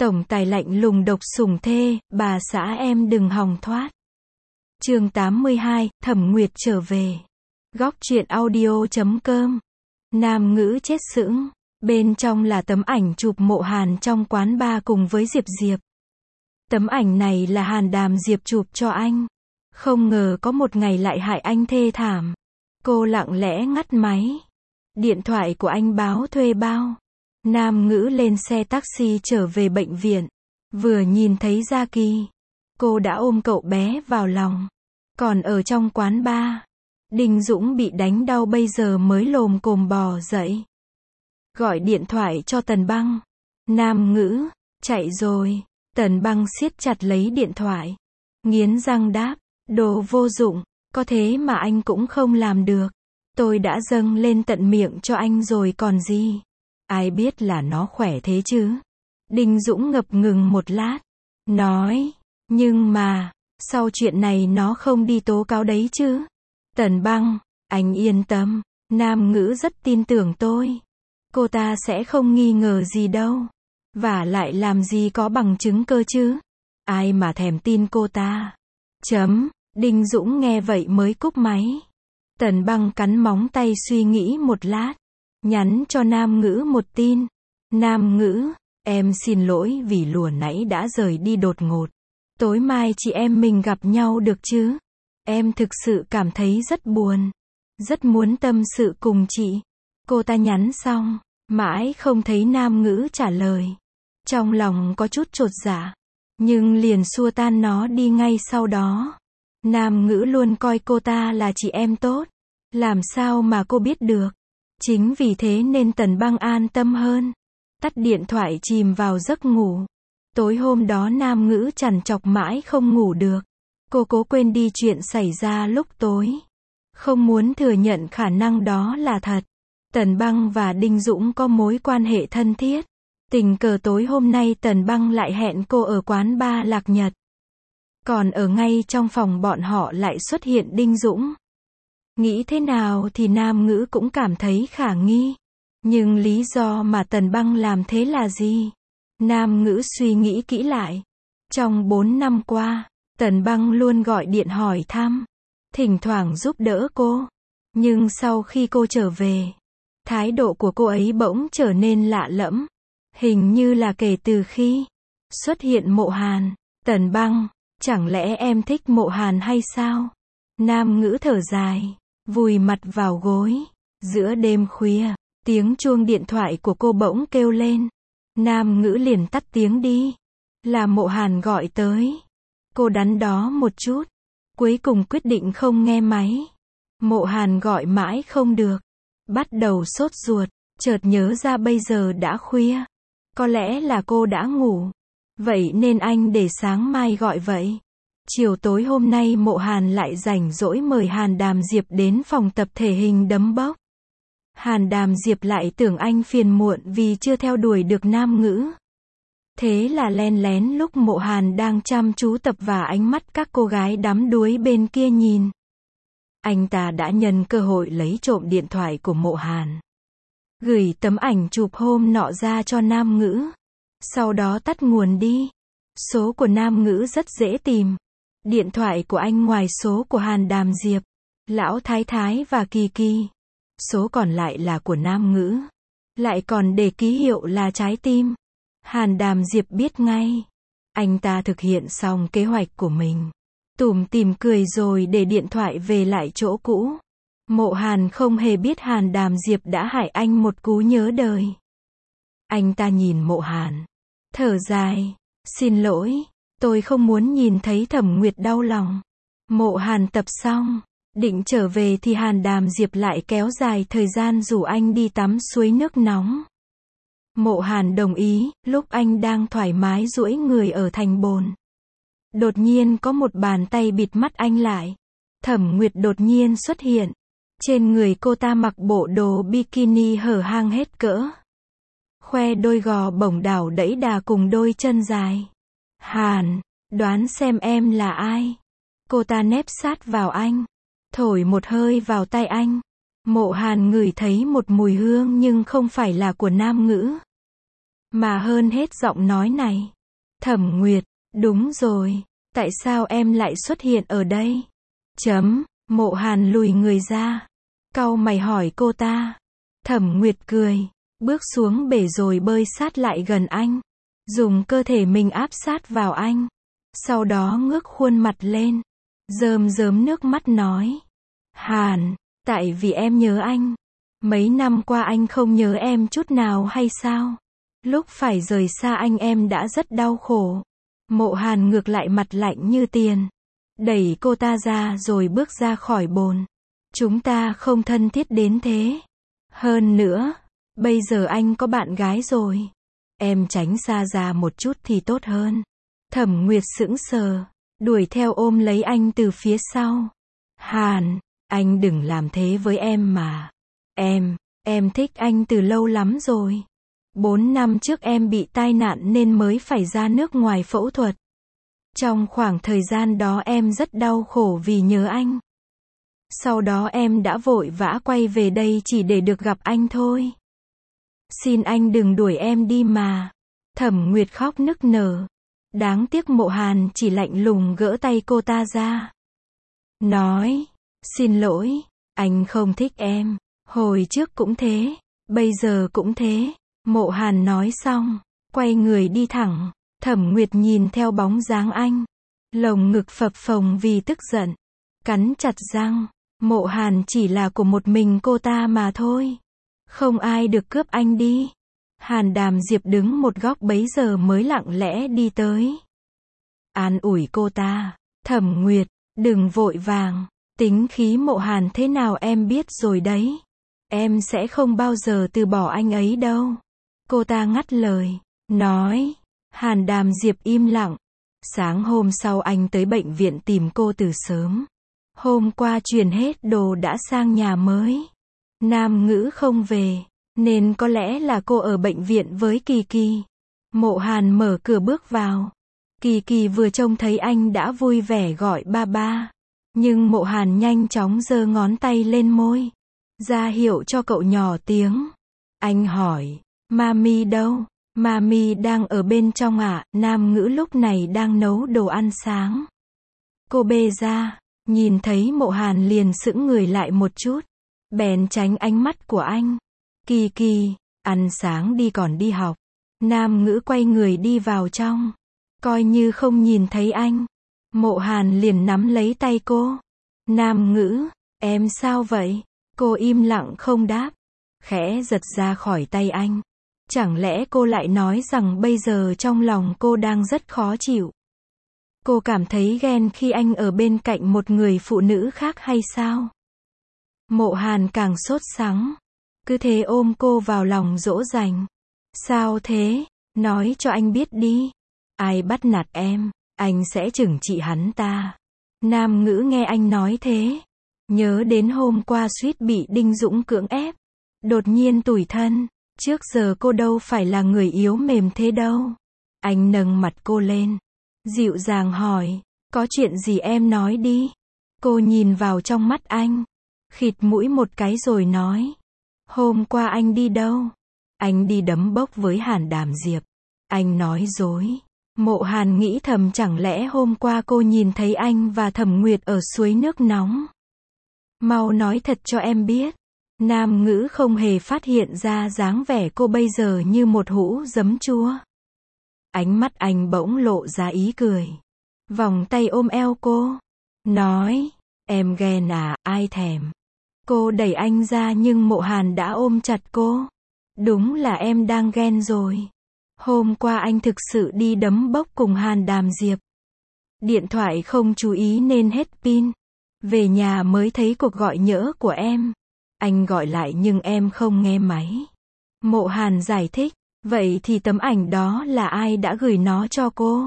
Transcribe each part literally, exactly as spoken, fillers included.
Tổng tài lạnh lùng độc sủng thê, bà xã em đừng hòng thoát. Chương tám mươi hai, Thẩm Nguyệt trở về. Góc truyện audio chấm com. Nam ngữ chết sững. Bên trong là tấm ảnh chụp Mộ Hàn trong quán bar cùng với Diệp Diệp. Tấm ảnh này là Hàn Đàm Diệp chụp cho anh. Không ngờ có một ngày lại hại anh thê thảm. Cô lặng lẽ ngắt máy. Điện thoại của anh báo thuê bao. Nam ngữ lên xe taxi trở về bệnh viện. Vừa nhìn thấy Gia Kỳ, cô đã ôm cậu bé vào lòng. Còn ở trong quán bar, Đinh Dũng bị đánh đau bây giờ mới lồm cồm bò dậy. Gọi điện thoại cho Tần Băng. Nam ngữ, chạy rồi. Tần Băng siết chặt lấy điện thoại. Nghiến răng đáp, đồ vô dụng, có thế mà anh cũng không làm được. Tôi đã dâng lên tận miệng cho anh rồi còn gì. Ai biết là nó khỏe thế chứ. Đinh Dũng ngập ngừng một lát. Nói, nhưng mà, sau chuyện này nó không đi tố cáo đấy chứ. Tần Băng, anh yên tâm, Nam ngữ rất tin tưởng tôi. Cô ta sẽ không nghi ngờ gì đâu. Và lại làm gì có bằng chứng cơ chứ. Ai mà thèm tin cô ta. Chấm, Đinh Dũng nghe vậy mới cúp máy. Tần Băng cắn móng tay suy nghĩ một lát. Nhắn cho Nam ngữ một tin. Nam ngữ, em xin lỗi vì lùa nãy đã rời đi đột ngột. Tối mai chị em mình gặp nhau được chứ? Em thực sự cảm thấy rất buồn. Rất muốn tâm sự cùng chị. Cô ta nhắn xong, mãi không thấy Nam ngữ trả lời. Trong lòng có chút chột dạ, nhưng liền xua tan nó đi ngay sau đó. Nam ngữ luôn coi cô ta là chị em tốt. Làm sao mà cô biết được? Chính vì thế nên Tần Băng an tâm hơn. Tắt điện thoại chìm vào giấc ngủ. Tối hôm đó Nam ngữ trằn trọc mãi không ngủ được. Cô cố quên đi chuyện xảy ra lúc tối. Không muốn thừa nhận khả năng đó là thật. Tần Băng và Đinh Dũng có mối quan hệ thân thiết. Tình cờ tối hôm nay Tần Băng lại hẹn cô ở quán bar Lạc Nhật. Còn ở ngay trong phòng bọn họ lại xuất hiện Đinh Dũng. Nghĩ thế nào thì Nam ngữ cũng cảm thấy khả nghi. Nhưng lý do mà Tần Băng làm thế là gì? Nam ngữ suy nghĩ kỹ lại. Trong bốn năm qua, Tần Băng luôn gọi điện hỏi thăm. Thỉnh thoảng giúp đỡ cô. Nhưng sau khi cô trở về, thái độ của cô ấy bỗng trở nên lạ lẫm. Hình như là kể từ khi xuất hiện Mộ Hàn. Tần Băng, chẳng lẽ em thích Mộ Hàn hay sao? Nam ngữ thở dài, vùi mặt vào gối. Giữa đêm khuya, tiếng chuông điện thoại của cô bỗng kêu lên. Nam ngữ liền tắt tiếng đi. Là Mộ Hàn gọi tới. Cô đắn đo một chút, cuối cùng quyết định không nghe máy. Mộ Hàn gọi mãi không được. Bắt đầu sốt ruột, chợt nhớ ra bây giờ đã khuya. Có lẽ là cô đã ngủ. Vậy nên anh để sáng mai gọi vậy. Chiều tối hôm nay Mộ Hàn lại rảnh rỗi mời Hàn Đàm Diệp đến phòng tập thể hình đấm bốc. Hàn Đàm Diệp lại tưởng anh phiền muộn vì chưa theo đuổi được Nam ngữ. Thế là len lén lúc Mộ Hàn đang chăm chú tập và ánh mắt các cô gái đắm đuối bên kia nhìn. Anh ta đã nhân cơ hội lấy trộm điện thoại của Mộ Hàn. Gửi tấm ảnh chụp hôm nọ ra cho Nam ngữ. Sau đó tắt nguồn đi. Số của Nam ngữ rất dễ tìm. Điện thoại của anh ngoài số của Hàn Đàm Diệp, Lão Thái Thái và Kỳ Kỳ. Số còn lại là của Nam ngữ. Lại còn để ký hiệu là trái tim. Hàn Đàm Diệp biết ngay. Anh ta thực hiện xong kế hoạch của mình. Tủm tỉm cười rồi để điện thoại về lại chỗ cũ. Mộ Hàn không hề biết Hàn Đàm Diệp đã hại anh một cú nhớ đời. Anh ta nhìn Mộ Hàn, thở dài. Xin lỗi, tôi không muốn nhìn thấy Thẩm Nguyệt đau lòng. Mộ Hàn tập xong, định trở về thì Hàn Đàm Diệp lại kéo dài thời gian rủ anh đi tắm suối nước nóng. Mộ Hàn đồng ý, lúc anh đang thoải mái duỗi người ở thành bồn. Đột nhiên có một bàn tay bịt mắt anh lại. Thẩm Nguyệt đột nhiên xuất hiện. Trên người cô ta mặc bộ đồ bikini hở hang hết cỡ. Khoe đôi gò bổng đảo đẫy đà cùng đôi chân dài. Hàn, đoán xem em là ai? Cô ta nép sát vào anh. Thổi một hơi vào tay anh. Mộ Hàn ngửi thấy một mùi hương nhưng không phải là của Nam ngữ. Mà hơn hết giọng nói này. Thẩm Nguyệt, đúng rồi, tại sao em lại xuất hiện ở đây? Chấm, Mộ Hàn lùi người ra. Cau mày hỏi cô ta. Thẩm Nguyệt cười, bước xuống bể rồi bơi sát lại gần anh. Dùng cơ thể mình áp sát vào anh. Sau đó ngước khuôn mặt lên. Rơm rớm nước mắt nói. Hàn, tại vì em nhớ anh. Mấy năm qua anh không nhớ em chút nào hay sao? Lúc phải rời xa anh em đã rất đau khổ. Mộ Hàn ngược lại mặt lạnh như tiền. Đẩy cô ta ra rồi bước ra khỏi bồn. Chúng ta không thân thiết đến thế. Hơn nữa, bây giờ anh có bạn gái rồi. Em tránh xa ra một chút thì tốt hơn. Thẩm Nguyệt sững sờ, đuổi theo ôm lấy anh từ phía sau. Hàn, anh đừng làm thế với em mà. Em, em thích anh từ lâu lắm rồi. Bốn năm trước em bị tai nạn nên mới phải ra nước ngoài phẫu thuật. Trong khoảng thời gian đó em rất đau khổ vì nhớ anh. Sau đó em đã vội vã quay về đây chỉ để được gặp anh thôi. Xin anh đừng đuổi em đi mà. Thẩm Nguyệt khóc nức nở. Đáng tiếc Mộ Hàn chỉ lạnh lùng gỡ tay cô ta ra. Nói, xin lỗi, anh không thích em. Hồi trước cũng thế, bây giờ cũng thế. Mộ Hàn nói xong, quay người đi thẳng. Thẩm Nguyệt nhìn theo bóng dáng anh. Lồng ngực phập phồng vì tức giận. Cắn chặt răng. Mộ Hàn chỉ là của một mình cô ta mà thôi. Không ai được cướp anh đi. Hàn Đàm Diệp đứng một góc bấy giờ mới lặng lẽ đi tới. An ủi cô ta. Thẩm Nguyệt, đừng vội vàng. Tính khí Mộ Hàn thế nào em biết rồi đấy. Em sẽ không bao giờ từ bỏ anh ấy đâu. Cô ta ngắt lời. Nói. Hàn Đàm Diệp im lặng. Sáng hôm sau anh tới bệnh viện tìm cô từ sớm. Hôm qua chuyển hết đồ đã sang nhà mới. Nam Ngữ không về, nên có lẽ là cô ở bệnh viện với Kỳ Kỳ. Mộ Hàn mở cửa bước vào. Kỳ Kỳ vừa trông thấy anh đã vui vẻ gọi ba ba. Nhưng Mộ Hàn nhanh chóng giơ ngón tay lên môi. Ra hiệu cho cậu nhỏ tiếng. Anh hỏi, Mami đâu? Mami đang ở bên trong ạ. À? Nam Ngữ lúc này đang nấu đồ ăn sáng. Cô bê ra, nhìn thấy Mộ Hàn liền sững người lại một chút. Bèn tránh ánh mắt của anh. Kỳ Kỳ, ăn sáng đi còn đi học. Nam Ngữ quay người đi vào trong. Coi như không nhìn thấy anh. Mộ Hàn liền nắm lấy tay cô. Nam Ngữ, em sao vậy? Cô im lặng không đáp. Khẽ giật ra khỏi tay anh. Chẳng lẽ cô lại nói rằng bây giờ trong lòng cô đang rất khó chịu? Cô cảm thấy ghen khi anh ở bên cạnh một người phụ nữ khác hay sao? Mộ Hàn càng sốt sắng. Cứ thế ôm cô vào lòng dỗ dành. Sao thế? Nói cho anh biết đi. Ai bắt nạt em, anh sẽ trừng trị hắn ta. Nam Ngữ nghe anh nói thế. Nhớ đến hôm qua suýt bị Đinh Dũng cưỡng ép. Đột nhiên tủi thân. Trước giờ cô đâu phải là người yếu mềm thế đâu. Anh nâng mặt cô lên. Dịu dàng hỏi. Có chuyện gì em nói đi. Cô nhìn vào trong mắt anh. Khịt mũi một cái rồi nói. Hôm qua anh đi đâu? Anh đi đấm bốc với Hàn Đàm Diệp. Anh nói dối. Mộ Hàn nghĩ thầm chẳng lẽ hôm qua cô nhìn thấy anh và Thẩm Nguyệt ở suối nước nóng. Mau nói thật cho em biết. Nam Ngữ không hề phát hiện ra dáng vẻ cô bây giờ như một hũ giấm chua. Ánh mắt anh bỗng lộ ra ý cười. Vòng tay ôm eo cô. Nói, em ghen à, ai thèm. Cô đẩy anh ra nhưng Mộ Hàn đã ôm chặt cô. Đúng là em đang ghen rồi. Hôm qua anh thực sự đi đấm bốc cùng Hàn Đàm Diệp. Điện thoại không chú ý nên hết pin. Về nhà mới thấy cuộc gọi nhỡ của em. Anh gọi lại nhưng em không nghe máy. Mộ Hàn giải thích. Vậy thì tấm ảnh đó là ai đã gửi nó cho cô?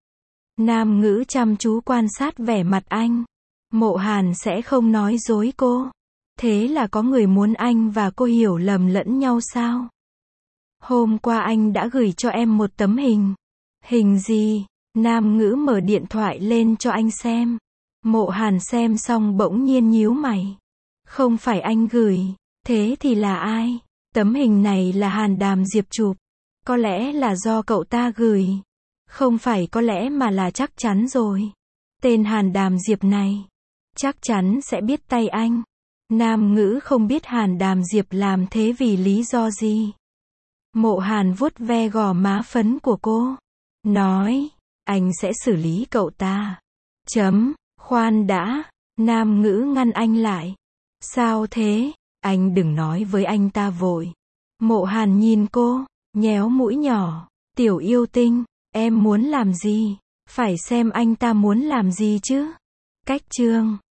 Nam Ngữ chăm chú quan sát vẻ mặt anh. Mộ Hàn sẽ không nói dối cô. Thế là có người muốn anh và cô hiểu lầm lẫn nhau sao? Hôm qua anh đã gửi cho em một tấm hình. Hình gì? Nam Ngữ mở điện thoại lên cho anh xem. Mộ Hàn xem xong bỗng nhiên nhíu mày. Không phải anh gửi. Thế thì là ai? Tấm hình này là Hàn Đàm Diệp chụp. Có lẽ là do cậu ta gửi. Không phải có lẽ mà là chắc chắn rồi. Tên Hàn Đàm Diệp này chắc chắn sẽ biết tay anh. Nam Ngữ không biết Hàn Đàm Diệp làm thế vì lý do gì. Mộ Hàn vuốt ve gò má phấn của cô. Nói, anh sẽ xử lý cậu ta. Chấm, khoan đã. Nam Ngữ ngăn anh lại. Sao thế? Anh đừng nói với anh ta vội. Mộ Hàn nhìn cô, nhéo mũi nhỏ. Tiểu yêu tinh, em muốn làm gì? Phải xem anh ta muốn làm gì chứ. Cách chương